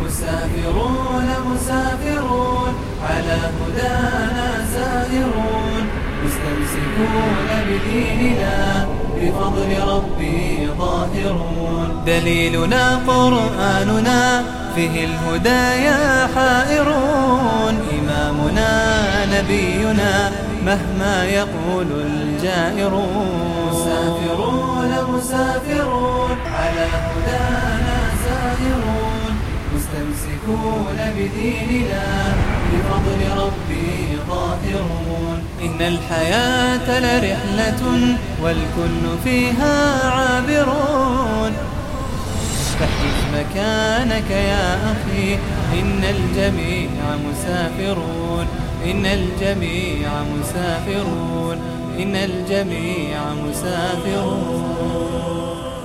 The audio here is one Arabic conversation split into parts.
مسافرون مسافرون على هدانا سائرون مستمسكون بديننا بفضل ربي ظاهرون دليلنا قرآننا فيه الهدايا حائرون إمامنا نبينا مهما يقول الجائرون مسافرون مسافرون على هدانا سائرون مستمسكون بديننا بفضل ربي ظاهرون إن الحياة لرحلة والكل فيها عابرون فاحجز مكانك يا أخي إن الجميع مسافرون إن الجميع مسافرون إن الجميع مسافرون.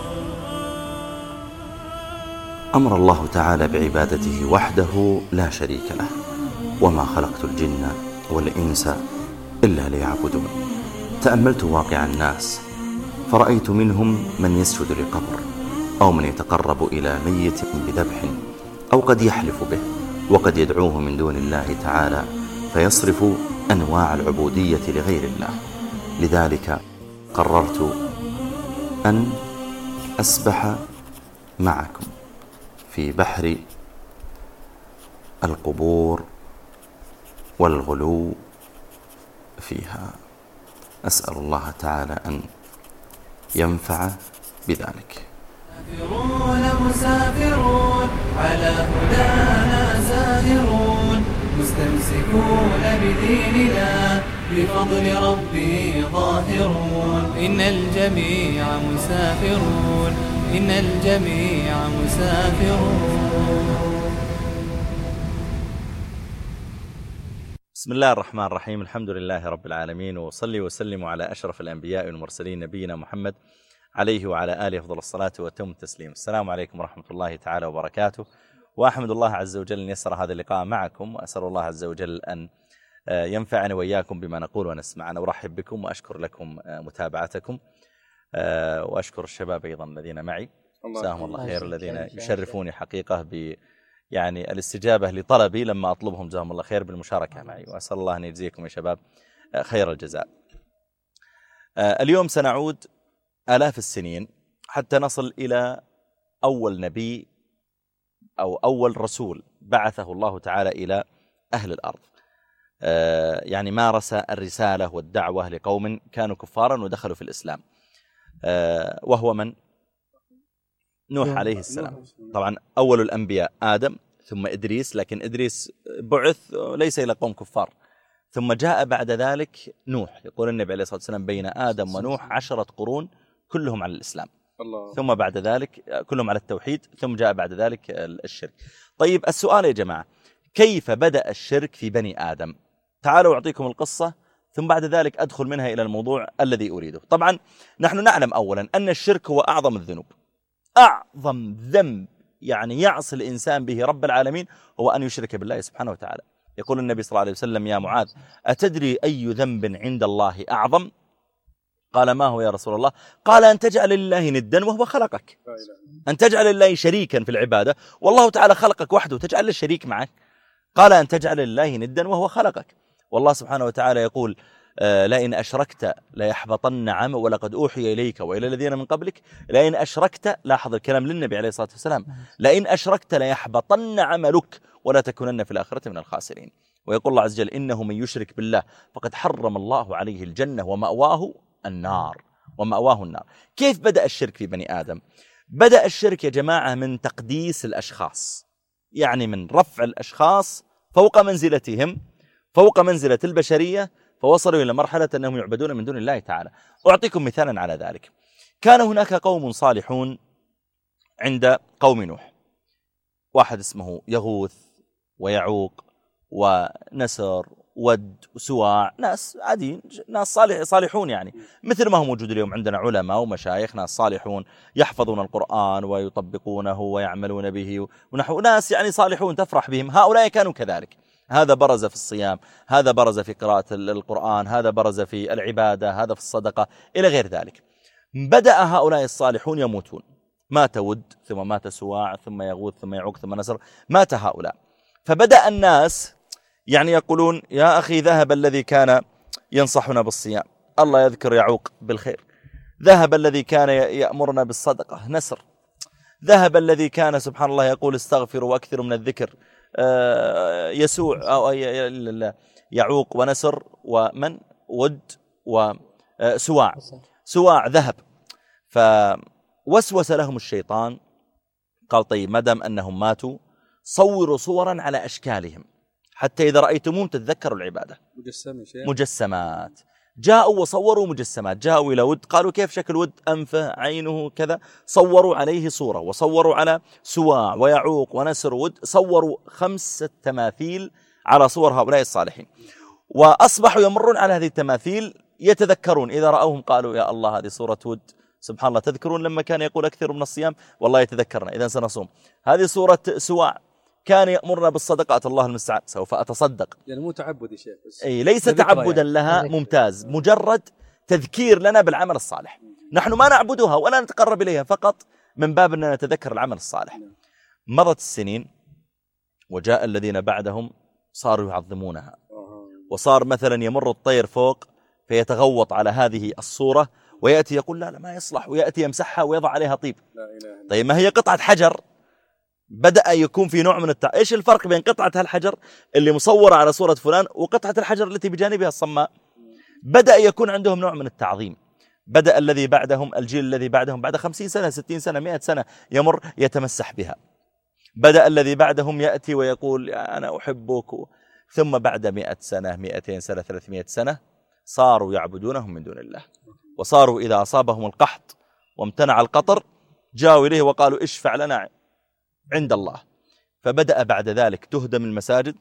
أمر الله تعالى بعبادته وحده لا شريك له، وما خلقت الجن والإنس إلا ليعبدون. تأملت واقع الناس فرأيت منهم من يسجد لقبر، أو من يتقرب إلى ميت بذبح، أو قد يحلف به، وقد يدعوه من دون الله تعالى، فيصرف أنواع العبودية لغير الله. لذلك قررت أن أسبح معكم في بحر القبور والغلو فيها. أسأل الله تعالى أن ينفع بذلك. مسافرون مسافرون على هدانا سائرون مستمسكون بديننا بفضل ربي ظاهرون إن الجميع مسافرون إن الجميع مسافرون. بسم الله الرحمن الرحيم. الحمد لله رب العالمين، وصلي وسلم على أشرف الأنبياء والمرسلين نبينا محمد عليه وعلى آله أفضل الصلاة وتم التسليم. السلام عليكم ورحمة الله تعالى وبركاته، وأحمد الله عز وجل أن يسر هذا اللقاء معكم، وأسأل الله عز وجل أن ينفعني وإياكم بما نقول ونسمع. أنا أرحب بكم وأشكر لكم متابعتكم، وأشكر الشباب أيضا الذين معي، جزاهم الله خير، الذين يشرفوني حقيقة يعني الاستجابة لطلبي لما أطلبهم، جزاهم الله خير، بالمشاركة معي، وأسأل الله أن يجزيكم يا شباب خير الجزاء. اليوم سنعود آلاف السنين حتى نصل إلى أول نبي أو أول رسول بعثه الله تعالى إلى أهل الأرض، يعني مارس الرسالة والدعوة لقوم كانوا كفارا ودخلوا في الإسلام، وهو من؟ نوح عليه السلام. طبعا أول الأنبياء آدم، ثم إدريس، لكن إدريس بعث ليس إلى قوم كفار، ثم جاء بعد ذلك نوح. يقول النبي عليه الصلاة والسلام بين آدم ونوح 10 قرون كلهم على الإسلام، ثم بعد ذلك كلهم على التوحيد، ثم جاء بعد ذلك الشرك. طيب السؤال يا جماعة، كيف بدأ الشرك في بني آدم؟ تعالوا أعطيكم القصة، ثم بعد ذلك أدخل منها إلى الموضوع الذي أريده. طبعا نحن نعلم أولا أن الشرك هو أعظم الذنوب، أعظم ذنب يعني يعصي الإنسان به رب العالمين هو أن يشرك بالله سبحانه وتعالى. يقول النبي صلى الله عليه وسلم: يا معاذ، أتدري أي ذنب عند الله أعظم؟ قال: ما هو يا رسول الله؟ قال: أن تجعل لله ندا وهو خلقك، أن تجعل لله شريكا في العبادة والله تعالى خلقك وحده، تجعل الشريك معك. قال: أن تجعل لله ندا وهو خلقك. والله سبحانه وتعالى يقول: لئن أشركت ليحبطن عملك، ولقد أوحي إليك وإلى الذين من قبلك لئن أشركت، لاحظ الكلام للنبي عليه الصلاة والسلام، لئن أشركت ليحبطن عملك ولا تكونن في الآخرة من الخاسرين. ويقول الله عز وجل: إنه من يشرك بالله فقد حرم الله عليه الجنة ومأواه النار، ومأواه النار. كيف بدأ الشرك في بني آدم؟ بدأ الشرك يا جماعة من تقديس الأشخاص، يعني من رفع الأشخاص فوق منزلتهم، فوق منزلة البشرية، فوصلوا إلى مرحلة أنهم يعبدون من دون الله تعالى. أعطيكم مثالا على ذلك. كان هناك قوم صالحون عند قوم نوح، واحد اسمه يغوث ويعوق ونسر ود وسواع، ناس عاديين، ناس صالحون، يعني مثل ما هو موجود اليوم عندنا علماء ومشايخ، ناس صالحون يحفظون القرآن ويطبقونه ويعملون به، ونحو ناس يعني صالحون تفرح بهم. هؤلاء كانوا كذلك، هذا برز في الصيام، هذا برز في قراءة القرآن، هذا برز في العبادة، هذا في الصدقة إلى غير ذلك. بدأ هؤلاء الصالحون يموتون. مات ود ثم مات سواع ثم يغوث ثم يعوق ثم نسر، مات هؤلاء. فبدأ الناس يعني يقولون يا أخي ذهب الذي كان ينصحنا بالصيام، الله يذكر يعوق بالخير، ذهب الذي كان يأمرنا بالصدقة نسر، ذهب الذي كان سبحان الله يقول استغفروا واكثروا من الذكر يسوع أو يعوق ونسر ومن ود وسواع، سواع ذهب. فوسوس لهم الشيطان قال طيب ما دام أنهم ماتوا صوروا صورا على أشكالهم حتى إذا رأيتموهم تتذكروا العبادة. مجسمات، جاءوا وصوروا مجسمات، جاءوا إلى ود قالوا كيف شكل ود، أنفه عينه كذا، صوروا عليه صورة، وصوروا على سواع ويعوق ونسر ود، صوروا 5 تماثيل على صور هؤلاء الصالحين، وأصبحوا يمرون على هذه التماثيل يتذكرون، إذا رأوهم قالوا يا الله هذه صورة ود، سبحان الله تذكرون لما كان يقول أكثر من الصيام والله يتذكرنا إذا سنصوم، هذه صورة سواع كان يأمرنا بالصدقات الله المستعان سوف أتصدق، يعني مو تعبد يا شيخ، أي ليس تعبدا يعني لها، ممتاز، مجرد تذكير لنا بالعمل الصالح، نحن ما نعبدها ولا نتقرب إليها، فقط من باب أننا نتذكر العمل الصالح. مضت السنين وجاء الذين بعدهم صاروا يعظمونها، وصار مثلا يمر الطير فوق فيتغوط على هذه الصورة ويأتي يقول لا ما يصلح، ويأتي يمسحها ويضع عليها طيب. طيب ما هي قطعة حجر، بدأ يكون في نوع من إيش الفرق بين قطعة هالحجر اللي مصورة على صورة فلان وقطعة الحجر التي بجانبها الصماء؟ بدأ يكون عندهم نوع من التعظيم. بدأ الذي بعدهم، الجيل الذي بعدهم بعد 50 سنة 60 سنة 100 سنة يمر يتمسح بها. بدأ الذي بعدهم يأتي ويقول أنا أحبك، ثم بعد 100 سنة 200 سنة 300 سنة صاروا يعبدونهم من دون الله، وصاروا إذا أصابهم القحط وامتنع القطر جاءوا إليه وقالوا اشفع لنا عند الله. فبدأ بعد ذلك تهدم المساجد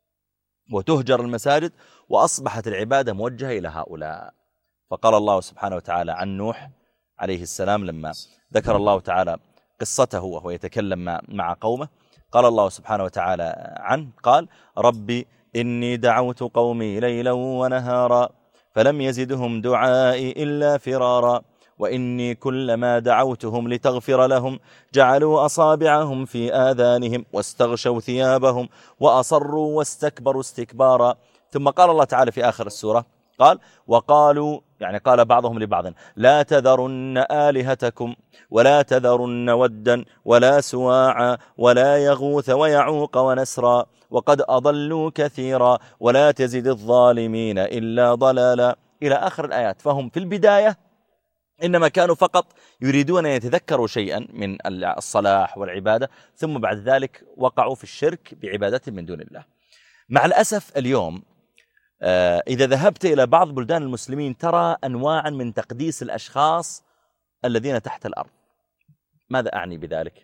وتهجر المساجد، وأصبحت العبادة موجهة إلى هؤلاء. فقال الله سبحانه وتعالى عن نوح عليه السلام لما ذكر الله تعالى قصته وهو يتكلم مع قومه، قال الله سبحانه وتعالى عنه قال ربي إني دعوت قومي ليلا ونهارا فلم يزدهم دعائي إلا فرارا وإني كلما دعوتهم لتغفر لهم جعلوا أصابعهم في آذانهم واستغشوا ثيابهم وأصروا واستكبروا استكبارا. ثم قال الله تعالى في آخر السورة قال وقالوا، يعني قال بعضهم لبعض لا تذرن آلهتكم ولا تذرن ودا ولا سواعا ولا يغوث ويعوق ونسرا وقد أضلوا كثيرا ولا تزد الظالمين إلا ضلالا، إلى آخر الآيات. فهم في البداية إنما كانوا فقط يريدون أن يتذكروا شيئا من الصلاح والعبادة، ثم بعد ذلك وقعوا في الشرك بعبادة من دون الله. مع الأسف اليوم إذا ذهبت إلى بعض بلدان المسلمين ترى أنواعا من تقديس الأشخاص الذين تحت الأرض. ماذا أعني بذلك؟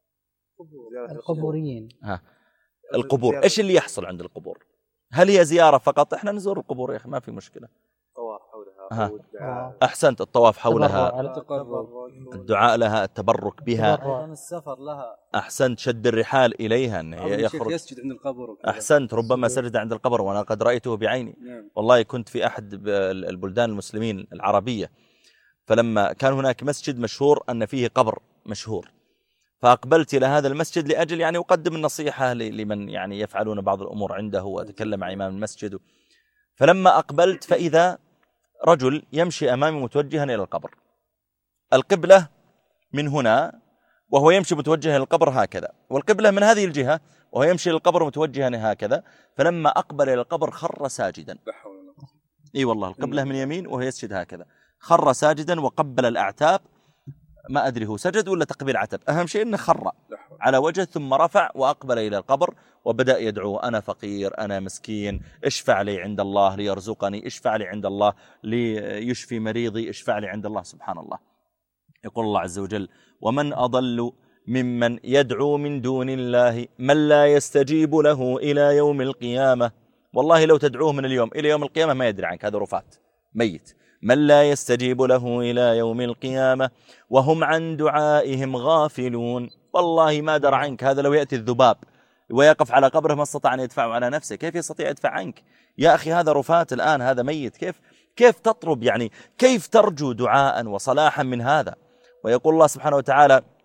القبوريين. القبور، إيش اللي يحصل عند القبور؟ هل هي زيارة فقط؟ إحنا نزور القبور يا أخي ما في مشكلة، طواف حولها والدعاء. أحسنت، الطواف حولها، الدعاء لها، التبرك بها، السفر لها، أحسنت، شد الرحال إليها، يخرج يسجد عند القبر وكذا. أحسنت، ربما سجد عند القبر وأنا قد رأيته بعيني. والله كنت في أحد البلدان المسلمين العربية، فلما كان هناك مسجد مشهور أن فيه قبر مشهور، فأقبلت إلى هذا المسجد لأجل يعني أقدم النصيحة لمن يعني يفعلون بعض الأمور عنده وأتكلم مع إمام المسجد. فلما أقبلت فإذا رجل يمشي أمامي متوجها إلى القبر، القبلة من هنا وهو يمشي متوجها إلى القبر هكذا، والقبلة من هذه الجهة وهو يمشي إلى القبر متوجها هكذا. فلما أقبل إلى القبر خر ساجدا، إي والله القبلة من يمين وهو يسجد هكذا، خر ساجدا وقبل الأعتاب، ما أدري هو سجد ولا تقبيل عتب، أهم شيء أنه خر على وجه ثم رفع وأقبل إلى القبر وبدأ يدعو أنا فقير أنا مسكين، اشفع لي عند الله ليرزقني، اشفع لي عند الله ليشفي مريضي، اشفع لي عند الله. سبحان الله. يقول الله عز وجل ومن أضل ممن يدعو من دون الله من لا يستجيب له إلى يوم القيامة. والله لو تدعوه من اليوم إلى يوم القيامة ما يدري عنك، هذا رفات ميت. من لا يستجيب له إلى يوم القيامة وهم عن دعائهم غافلون. والله ما درى عنك، هذا لو يأتي الذباب ويقف على قبره ما استطاع أن يدفعه على نفسه، كيف يستطيع يدفع عنك يا أخي؟ هذا رفات الآن، هذا ميت، كيف تطلب يعني كيف ترجو دعاء وصلاحا من هذا؟ ويقول الله سبحانه وتعالى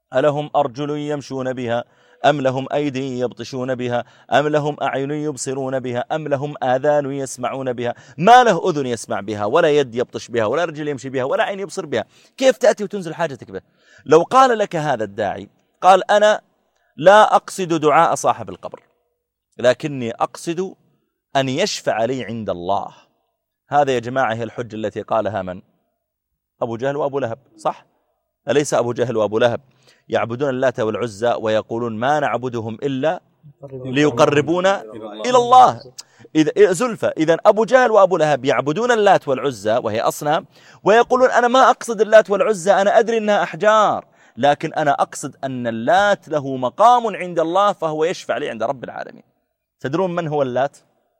ألهم أرجل يمشون بها أم لهم أيدي يبطشون بها أم لهم أعين يبصرون بها أم لهم آذان يسمعون بها ما له أذن يسمع بها ولا يد يبطش بها ولا رجل يمشي بها ولا عين يبصر بها كيف تأتي وتنزل حاجتك به؟ لو قال لك هذا الداعي قال أنا لا أقصد دعاء صاحب القبر لكني أقصد أن يشفع لي عند الله. هذا يا جماعة هي الحجة التي قالها من؟ أبو جهل وأبو لهب، صح؟ أليس أبو جهل وأبو لهب يعبدون اللات والعزى ويقولون ما نعبدهم إلا ليقربونا إلى الله زلفى؟ إذن أبو جهل وأبو لهب يعبدون اللات والعزى وهي أصنام ويقولون أنا ما أقصد اللات والعزى، أنا أدري أنها أحجار، لكن أنا أقصد أن اللات له مقام عند الله فهو يشفع لي عند رب العالمين. تدرون من هو اللات؟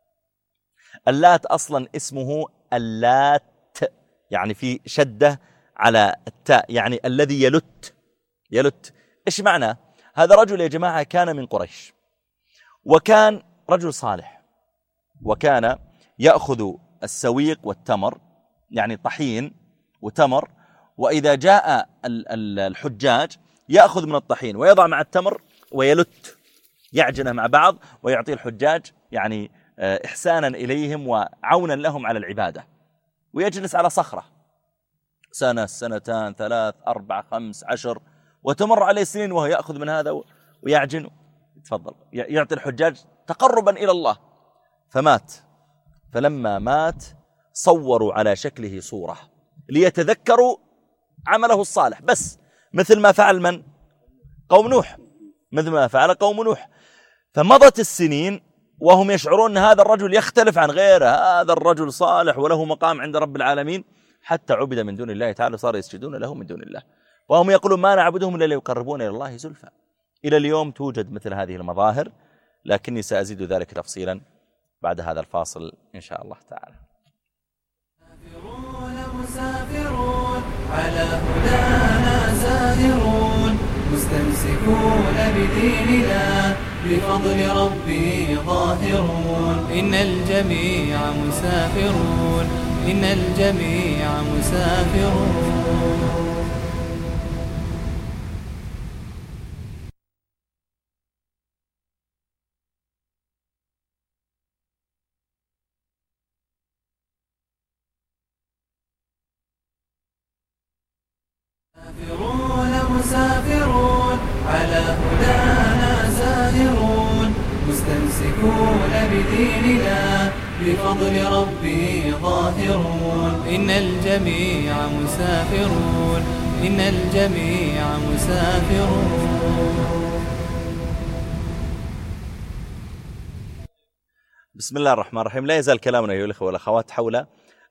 اللات أصلا اسمه اللات، يعني في شدة على التاء، يعني الذي يلت. إيش معنى؟ هذا رجل يا جماعة كان من قريش وكان رجل صالح وكان يأخذ السويق والتمر، يعني طحين وتمر، وإذا جاء الحجاج يأخذ من الطحين ويضع مع التمر ويلت يعجنه مع بعض ويعطي الحجاج يعني إحسانا إليهم وعونا لهم على العبادة، ويجلس على صخرة سنة سنتان 3 4 5 10 وتمر عليه سنين وهو يأخذ من هذا ويعجن تفضل يعطي الحجاج تقربا إلى الله. فمات، فلما مات صوروا على شكله صورة ليتذكروا عمله الصالح، بس مثل ما فعل من؟ قوم نوح، مثل ما فعل قوم نوح. فمضت السنين وهم يشعرون أن هذا الرجل يختلف عن غيره، هذا الرجل صالح وله مقام عند رب العالمين، حتى عبد من دون الله تعالى، صار يسجدون له من دون الله، وهم يقولون ما نعبدهم إلا ليقربون إلى الله زلفى. إلى اليوم توجد مثل هذه المظاهر، لكني سأزيد ذلك تفصيلا بعد هذا الفاصل إن شاء الله تعالى. مسافرون على هدانا زاهرون مستمسكون بديننا بفضل ربي ظاهرون. إن الجميع مسافرون، إن الجميع مسافرون. مسافرون على هدانا زاهرون مستمسكون بديننا بفضل ربي ظاهرون. إن الجميع مسافرون، إن الجميع مسافرون. بسم الله الرحمن الرحيم. لا يزال كلامنا أيها الأخوة والأخوات حول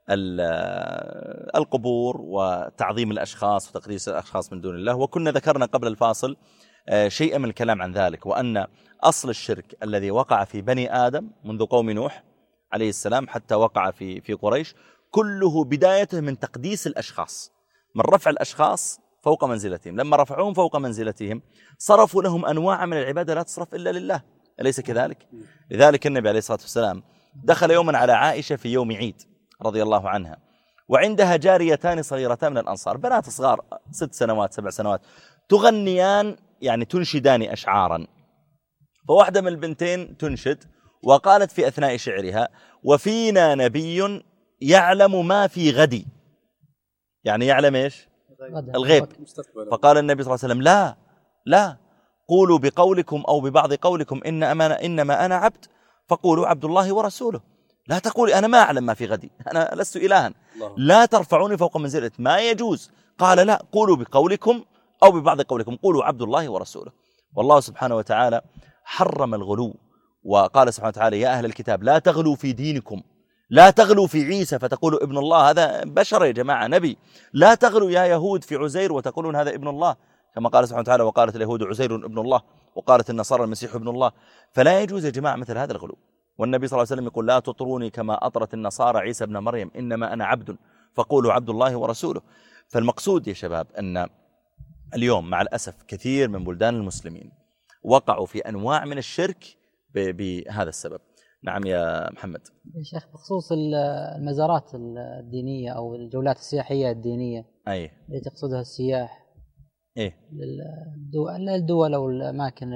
القبور وتعظيم الأشخاص وتقديس الأشخاص من دون الله، وكنا ذكرنا قبل الفاصل شيئا من الكلام عن ذلك، وأن أصل الشرك الذي وقع في بني آدم منذ قوم نوح عليه السلام حتى وقع في قريش كله بدايته من تقديس الأشخاص، من رفع الأشخاص فوق منزلتهم. لما رفعوهم فوق منزلتهم صرفوا لهم أنواع من العبادة لا تصرف إلا لله، أليس كذلك؟ لذلك النبي عليه الصلاة والسلام دخل يوما على عائشة في يوم عيد رضي الله عنها، وعندها جاريتان صغيرتان من الأنصار، بنات صغار 6 سنوات 7 سنوات، تغنيان يعني تنشدان أشعارا. فواحدة من البنتين تنشد وقالت في أثناء شعرها: وفينا نبي يعلم ما في غد، يعني يعلم إيش؟ الغيب. فقال النبي صلى الله عليه وسلم: لا قولوا بقولكم أو ببعض قولكم إنما أنا عبد، فقولوا عبد الله ورسوله، لا تقولي أنا ما أعلم ما في غدي، أنا لست إلها، لا ترفعوني فوق منزلة، ما يجوز. قال: لا، قولوا بقولكم أو ببعض قولكم، قولوا عبد الله ورسوله. والله سبحانه وتعالى حرم الغلو، وقال سبحانه وتعالى: يا أهل الكتاب لا تغلوا في دينكم، لا تغلوا في عيسى فتقولوا ابن الله، هذا بشر يا جماعة نبي. لا تغلوا يا يهود في عزير وتقولون هذا ابن الله، كما قال سبحانه وتعالى: وقالت اليهود عزير ابن الله، وقالت النصارى المسيح ابن الله. فلا يجوز يا جماعة مثل هذا الغلو. والنبي صلى الله عليه وسلم يقول: لا تطروني كما أطرت النصارى عيسى ابن مريم، إنما أنا عبد فقولوا عبد الله ورسوله. فالمقصود يا شباب أن اليوم مع الأسف كثير من بلدان المسلمين وقعوا في أنواع من الشرك بهذا السبب. نعم يا محمد. يا شيخ، بخصوص المزارات الدينية أو الجولات السياحية الدينية أي التي تقصدها السياح، إيه؟ للدول أو الأماكن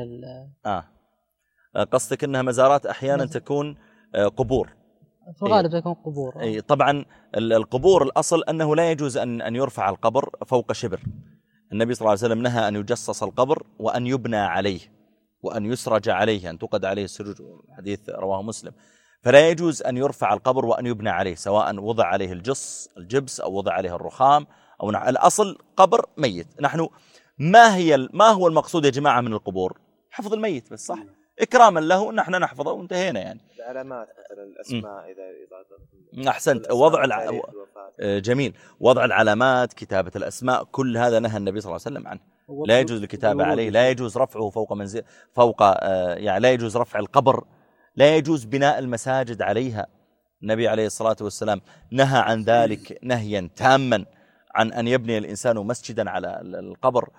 قصدك أنها مزارات أحيانا تكون قبور، في الغالب تكون قبور. أي طبعا القبور الأصل أنه لا يجوز أن يرفع القبر فوق شبر. النبي صلى الله عليه وسلم نهى أن يجصص القبر وأن يبنى عليه وأن يسرج عليه، أن تقد عليه السرج، حديث رواه مسلم. فلا يجوز أن يرفع القبر وأن يبنى عليه، سواء وضع عليه الجبس أو وضع عليه الرخام أو الأصل قبر ميت. نحن ما هو المقصود يا جماعة من القبور؟ حفظ الميت بس، صح؟ إكراما له نحن نحفظه وانتهينا يعني. العلامات مثلا الأسماء إذا أحسنت، جميل، وضع العلامات، كتابة الأسماء، كل هذا نهى النبي صلى الله عليه وسلم عنه. لا يجوز الكتابة عليه، لا يجوز رفعه يعني لا يجوز رفع القبر، لا يجوز بناء المساجد عليها. النبي عليه الصلاة والسلام نهى عن ذلك نهيا تاما، عن أن يبني الإنسان مسجدا على القبر،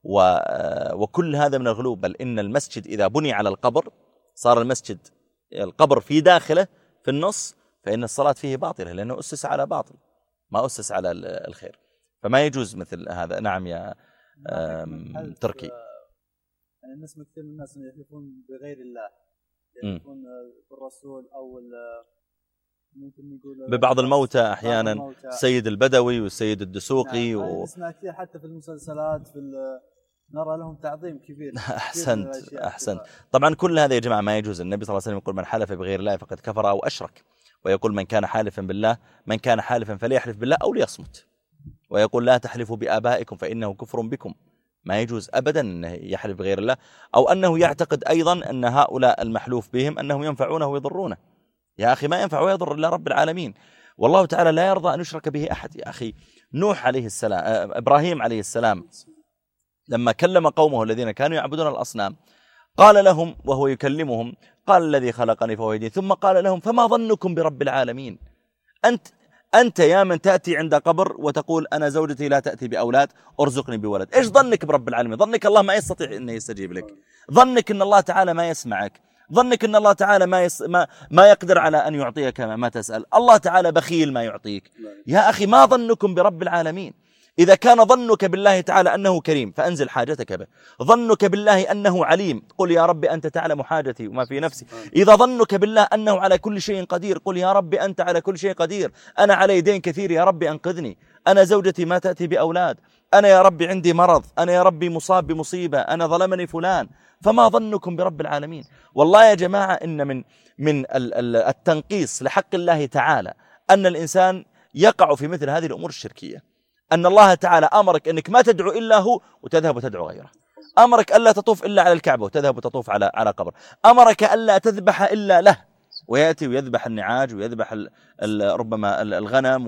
وكل هذا من الغلو. بل إن المسجد إذا بني على القبر صار المسجد القبر في داخله في النص، فإن الصلاة فيه باطلة، لأنه أسس على باطل ما أسس على الخير. فما يجوز مثل هذا. نعم يا تركي. يعني نسمع كثير من الناس يحلفون بغير الله، يحلفون بالرسول أو ممكن يقول ببعض الموتى أحيانا، السيد البدوي والسيد الدسوقي. نعم. نسمع كثير حتى في المسلسلات نرى لهم تعظيم كبير. أحسنت. طبعا كل هذا يا جماعة ما يجوز. النبي صلى الله عليه وسلم يقول من حلف بغير الله فقد كفر أو أشرك، ويقول من كان حالفا فليحلف بالله أو ليصمت، ويقول لا تحلفوا بآبائكم فإنه كفر بكم. ما يجوز أبدا أنه يحلف بغير الله، أو أنه يعتقد أيضا أن هؤلاء المحلوف بهم أنهم ينفعونه ويضرونه. يا أخي ما ينفع ويضر إلا رب العالمين، والله تعالى لا يرضى أن يشرك به أحد. يا أخي نوح عليه السلام، إبراهيم عليه السلام لما كلم قومه الذين كانوا يعبدون الأصنام قال لهم وهو يكلمهم، قال الذي خلقني فهو يهدين، ثم قال لهم فما ظنكم برب العالمين؟ أنت يا من تأتي عند قبر وتقول أنا زوجتي لا تأتي بأولاد أرزقني بولد، إيش ظنك برب العالمين؟ ظنك الله ما يستطيع أن يستجيب لك؟ ظنك أن الله تعالى ما يسمعك؟ ظنك أن الله تعالى ما يقدر على أن يعطيك ما تسأل؟ الله تعالى بخيل ما يعطيك. يا أخي ما ظنكم برب العالمين؟ إذا كان ظنك بالله تعالى أنه كريم فأنزل حاجتك به، ظنك بالله أنه عليم قل يا رب أنت تعلم حاجتي وما في نفسي، إذا ظنك بالله أنه على كل شيء قدير قل يا رب أنت على كل شيء قدير، أنا علي دين كثير يا رب أنقذني، أنا زوجتي ما تأتي بأولاد، أنا يا رب عندي مرض، أنا يا ربي مصاب بمصيبة، أنا ظلمني فلان. فما ظنكم برب العالمين؟ والله يا جماعة إن من التنقيص لحق الله تعالى أن الإنسان يقع في مثل هذه الأمور الشركية، أن الله تعالى أمرك أنك ما تدعو إلا هو وتذهب وتدعو غيره، أمرك ألا تطوف إلا على الكعبة وتذهب وتطوف على قبر، أمرك ألا تذبح إلا له ويأتي ويذبح النعاج ويذبح ربما الغنم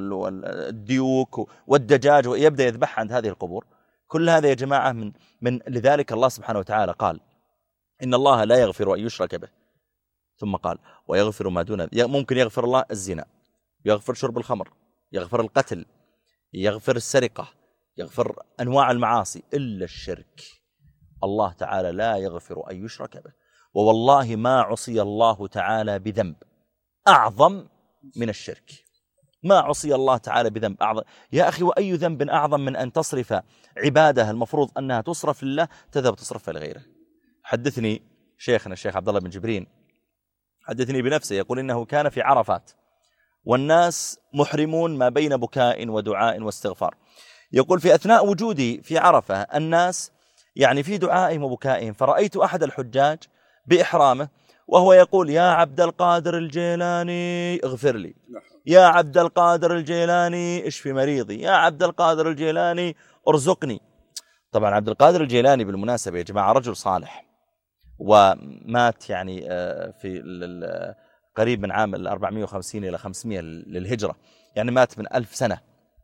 والديوك والدجاج ويبدأ يذبح عند هذه القبور. كل هذا يا جماعة لذلك الله سبحانه وتعالى قال إن الله لا يغفر أن يشرك به، ثم قال ويغفر ما دون ذلك. ممكن يغفر الله الزنا، يغفر شرب الخمر، يغفر القتل، يغفر السرقة، يغفر أنواع المعاصي، إلا الشرك. الله تعالى لا يغفر أن يشرك به، ووالله ما عصي الله تعالى بذنب أعظم من الشرك، ما عصي الله تعالى بذنب أعظم. يا أخي وأي ذنب أعظم من أن تصرف عبادة المفروض أنها تصرف لله تذهب تصرف لغيره؟ حدثني شيخنا الشيخ عبد الله بن جبرين، حدثني بنفسه، يقول إنه كان في عرفات والناس محرمون ما بين بكاء ودعاء واستغفار، يقول في أثناء وجودي في عرفة الناس يعني في دعائهم وبكائهم، فرأيت أحد الحجاج بإحرامه وهو يقول يا عبد القادر الجيلاني اغفر لي، يا عبد القادر الجيلاني اشفي مريضي، يا عبد القادر الجيلاني ارزقني. طبعا عبد القادر الجيلاني بالمناسبة يا جماعة رجل صالح، ومات يعني في قريب من عام 450 إلى 500 للهجرة، يعني مات من 1000 سنة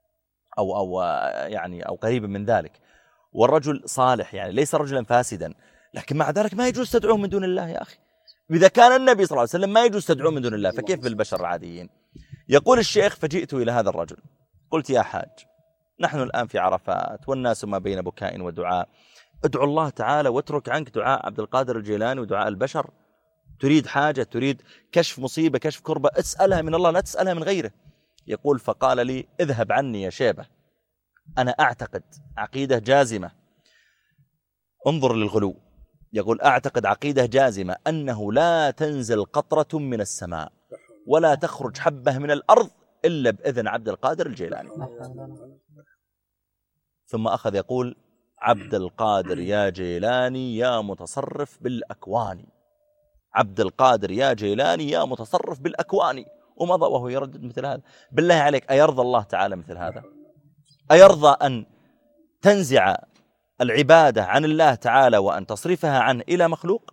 أو قريبا من ذلك، والرجل صالح يعني ليس رجلا فاسدا، لكن مع ذلك ما يجوز تدعوه من دون الله. يا أخي إذا كان النبي صلى الله عليه وسلم ما يجوز تدعوه من دون الله فكيف بالبشر العاديين؟ يقول الشيخ فجئت إلى هذا الرجل قلت يا حاج نحن الآن في عرفات والناس ما بين بكاء ودعاء، ادعو الله تعالى واترك عنك دعاء عبد القادر الجيلاني ودعاء البشر. تريد حاجة، تريد كشف مصيبة، كشف كربة، اسألها من الله لا تسألها من غيره. يقول فقال لي اذهب عني يا شيبة، أنا أعتقد عقيدة جازمة، انظر للغلو، يقول أعتقد عقيدة جازمة أنه لا تنزل قطرة من السماء ولا تخرج حبة من الأرض إلا بإذن عبد القادر الجيلاني. ثم أخذ يقول عبد القادر يا جيلاني يا متصرف بالأكوان، عبد القادر يا جيلاني يا متصرف بالأكوان، ومضى وهو يردد مثل هذا. بالله عليك أيرضى الله تعالى مثل هذا؟ أيرضى أن تنزع العبادة عن الله تعالى وأن تصرفها عنه إلى مخلوق؟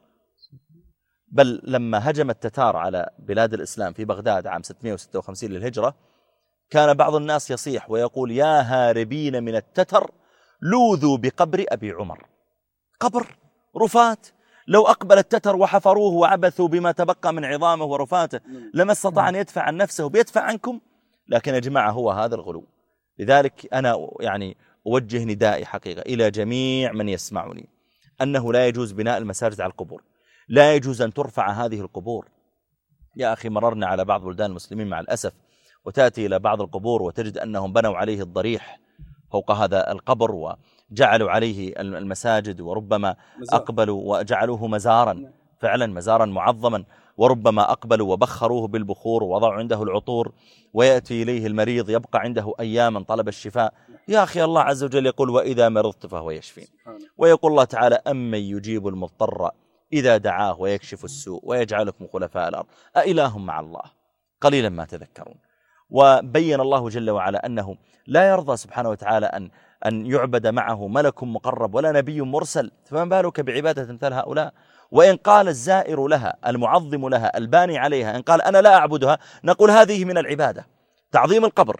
بل لما هجم التتار على بلاد الإسلام في بغداد عام 656 للهجرة، كان بعض الناس يصيح ويقول يا هاربين من التتر لوذوا بقبر أبي عمر. قبر رفات، لو أقبل التتر وحفروه وعبثوا بما تبقى من عظامه ورفاته لما استطاع أن يدفع عن نفسه وبيدفع عنكم. لكن يا جماعة هو هذا الغلو. لذلك أنا يعني أوجه ندائي حقيقة إلى جميع من يسمعني أنه لا يجوز بناء المساجد على القبور، لا يجوز أن ترفع هذه القبور. يا أخي مررنا على بعض بلدان المسلمين مع الأسف، وتأتي إلى بعض القبور وتجد أنهم بنوا عليه الضريح فوق هذا القبر وجعلوا عليه المساجد، وربما أقبلوا وجعلوه مزارا، فعلا مزارا معظما، وربما أقبلوا وبخروه بالبخور ووضعوا عنده العطور، ويأتي إليه المريض يبقى عنده أياما طلب الشفاء. يا أخي الله عز وجل يقول وإذا مرضت فهو يشفين، ويقول الله تعالى أمن يجيب المضطر إذا دعاه ويكشف السوء ويجعلكم خلفاء الأرض أإله مع الله قليلا ما تذكرون. وبين الله جل وعلا أنه لا يرضى سبحانه وتعالى أن يعبد معه ملك مقرب ولا نبي مرسل، فما بالك بعبادة مثل هؤلاء. وإن قال الزائر لها المعظم لها الباني عليها إن قال أنا لا أعبدها، نقول هذه من العبادة، تعظيم القبر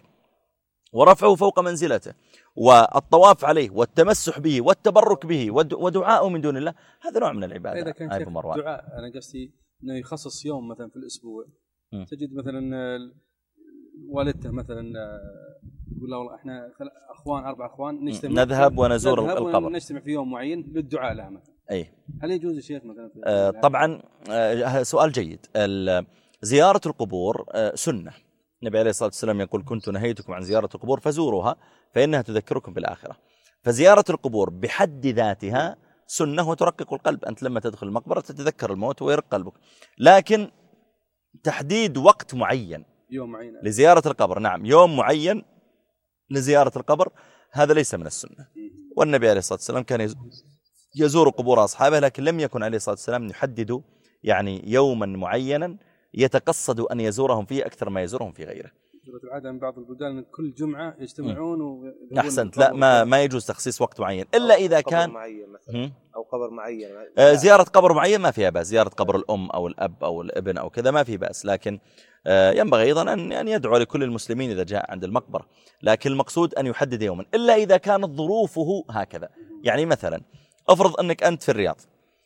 ورفعه فوق منزلته والطواف عليه والتمسح به والتبرك به ودعاءه من دون الله، هذا نوع من العبادة. إذا كان دعاء أنا قصدي أنه يخصص يوم مثلا في الأسبوع، تجد مثلا والدته مثلا يقول له والله احنا أخوان 4 أخوان نذهب ونزور القبر، نجتمع في يوم معين للدعاء له مثلا. أي هل يجوز الشيخ مثلا؟ طبعا سؤال جيد. زيارة القبور سنة، النبي عليه الصلاة والسلام يقول كنت نهيتكم عن زيارة القبور فزوروها فإنها تذكركم بالآخرة. فزيارة القبور بحد ذاتها سنة وترقق القلب، أنت لما تدخل المقبرة تتذكر الموت ويرق قلبك. لكن تحديد وقت معين يوم معين لزيارة القبر، نعم يوم معين لزيارة القبر، هذا ليس من السنة. والنبي عليه الصلاة والسلام كان يزور قبور أصحابه، لكن لم يكن عليه الصلاة والسلام يحدد يعني يوما معينا يتقصد أن يزورهم فيه أكثر ما يزورهم في غيره. العادة من بعض البلدان كل جمعة يجتمعون أحسنت، لا ما يجوز تخصيص وقت معين إلا إذا كان معين مثلا أو قبر معين. زيارة قبر معين ما فيها بأس، زيارة قبر الأم أو الأب أو الابن أو كذا ما في بأس، لكن ينبغي أيضا أن يدعو لكل المسلمين إذا جاء عند المقبرة. لكن المقصود أن يحدد يوما إلا إذا كانت ظروفه هكذا. يعني مثلا أفرض أنك أنت في الرياض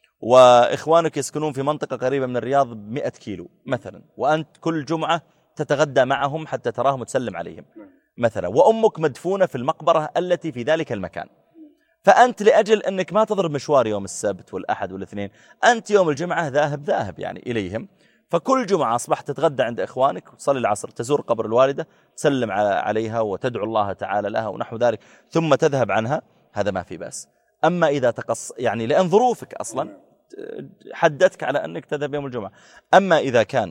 وإخوانك يسكنون في منطقة قريبة من الرياض 100 كيلو مثلا، وأنت كل جمعة تتغدى معهم حتى تراهم وتسلم عليهم مثلا، وأمك مدفونة في المقبرة التي في ذلك المكان، فأنت لأجل أنك ما تضرب مشوار يوم السبت والأحد والاثنين، أنت يوم الجمعة ذاهب يعني إليهم، فكل جمعة أصبحت تتغدى عند إخوانك وتصلي العصر، تزور قبر الوالدة تسلم عليها وتدعو الله تعالى لها ونحو ذلك، ثم تذهب عنها، هذا ما في بأس. أما إذا يعني لأن ظروفك أصلا حددتك على أنك تذهب يوم الجمعة. أما إذا كان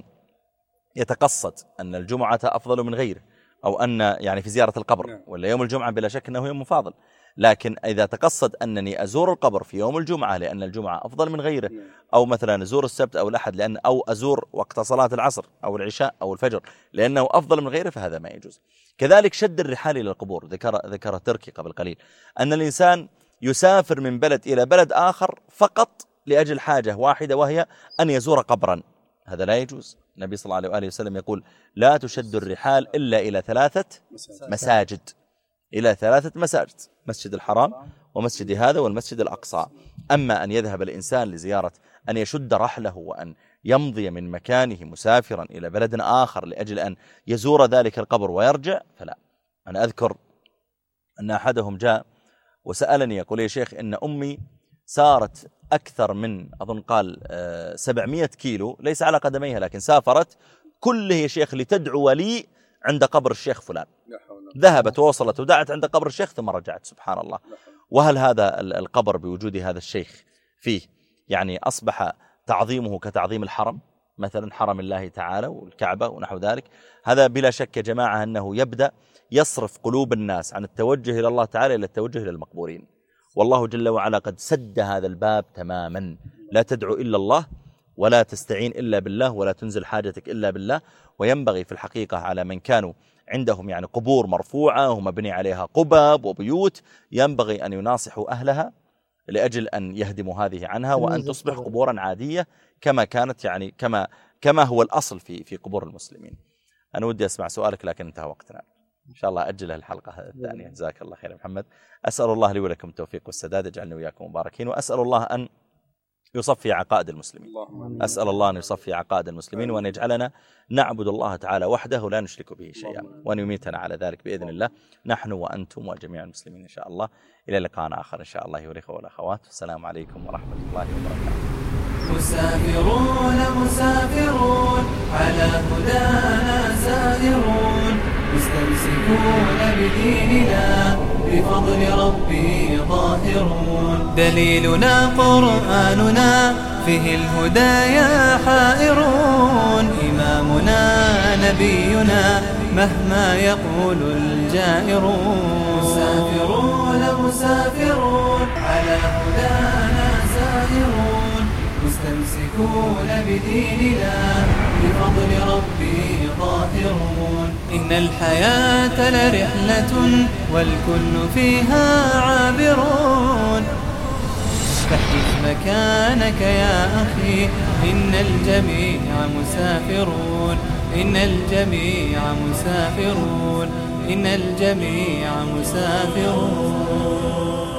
يتقصد أن الجمعة أفضل من غيره، أو أن يعني في زيارة القبر، ولا يوم الجمعة بلا شك أنه يوم فاضل، لكن إذا تقصد أنني أزور القبر في يوم الجمعة لأن الجمعة أفضل من غيره، أو مثلا أزور السبت أو الأحد أو أزور وقت صلاة العصر أو العشاء أو الفجر لأنه أفضل من غيره، فهذا ما يجوز. كذلك شد الرحال إلى القبور، ذكر تركي قبل قليل أن الإنسان يسافر من بلد إلى بلد آخر فقط لأجل حاجة واحدة وهي أن يزور قبرا، هذا لا يجوز. النبي صلى الله عليه وآله وسلم يقول لا تشد الرحال إلا إلى 3 مساجد، إلى 3 مساجد، مسجد الحرام ومسجد هذا والمسجد الأقصى. أما أن يذهب الإنسان لزيارة، أن يشد رحله وأن يمضي من مكانه مسافرا إلى بلد آخر لأجل أن يزور ذلك القبر ويرجع، فلا. أنا أذكر أن أحدهم جاء وسألني يقول يا شيخ إن أمي سارت أكثر من أظن قال 700 كيلو، ليس على قدميها لكن سافرت كله يا شيخ لتدعو لي عند قبر الشيخ فلان، ذهبت ووصلت ودعت عند قبر الشيخ ثم رجعت. سبحان الله. وهل هذا القبر بوجود هذا الشيخ فيه يعني أصبح تعظيمه كتعظيم الحرم مثلا، حرم الله تعالى والكعبة ونحو ذلك؟ هذا بلا شك يا جماعة أنه يبدأ يصرف قلوب الناس عن التوجه إلى الله تعالى إلى التوجه إلى المقبورين. والله جل وعلا قد سد هذا الباب تماما. لا تدعو إلا الله، ولا تستعين إلا بالله، ولا تنزل حاجتك إلا بالله. وينبغي في الحقيقة على من كانوا عندهم يعني قبور مرفوعة ومبني عليها قبب وبيوت، ينبغي أن يناصحوا أهلها لأجل أن يهدموا هذه عنها، وأن تصبح قبورا عادية كما كانت، يعني كما هو الأصل في قبور المسلمين. أنا ودي أسمع سؤالك لكن انتهى وقتنا، إن شاء الله أجلها الحلقة الثانية. جزاك الله خير محمد. أسأل الله لي ولكم التوفيق والسداد، يجعلني وإياكم مباركين، وأسأل الله أن يصفي عقائد المسلمين. أسأل الله أن يصفي عقائد المسلمين، وأن يجعلنا نعبد الله تعالى وحده لا نشرك به شيئا، وأن يميتنا على ذلك بإذن الله، نحن وأنتم وجميع المسلمين إن شاء الله. إلى لقاء آخر إن شاء الله أيها الإخوة والأخوات، السلام عليكم ورحمة الله وبركاته. مسافرون مسافرون على هدانا سائرون، مستمسكون بديننا بفضل ربي ظاهرون. دليلنا قرآننا فيه الهدايا حائرون، إمامنا نبينا مهما يقول الجائرون. مسافرون مسافرون على هدانا سائرون، مستمسكون بديننا بفضل ربي ظاهرون. إن الحياة لرحلة والكل فيها عابرون، فاحجز مكانك يا أخي، إن الجميع مسافرون، إن الجميع مسافرون، إن الجميع مسافرون.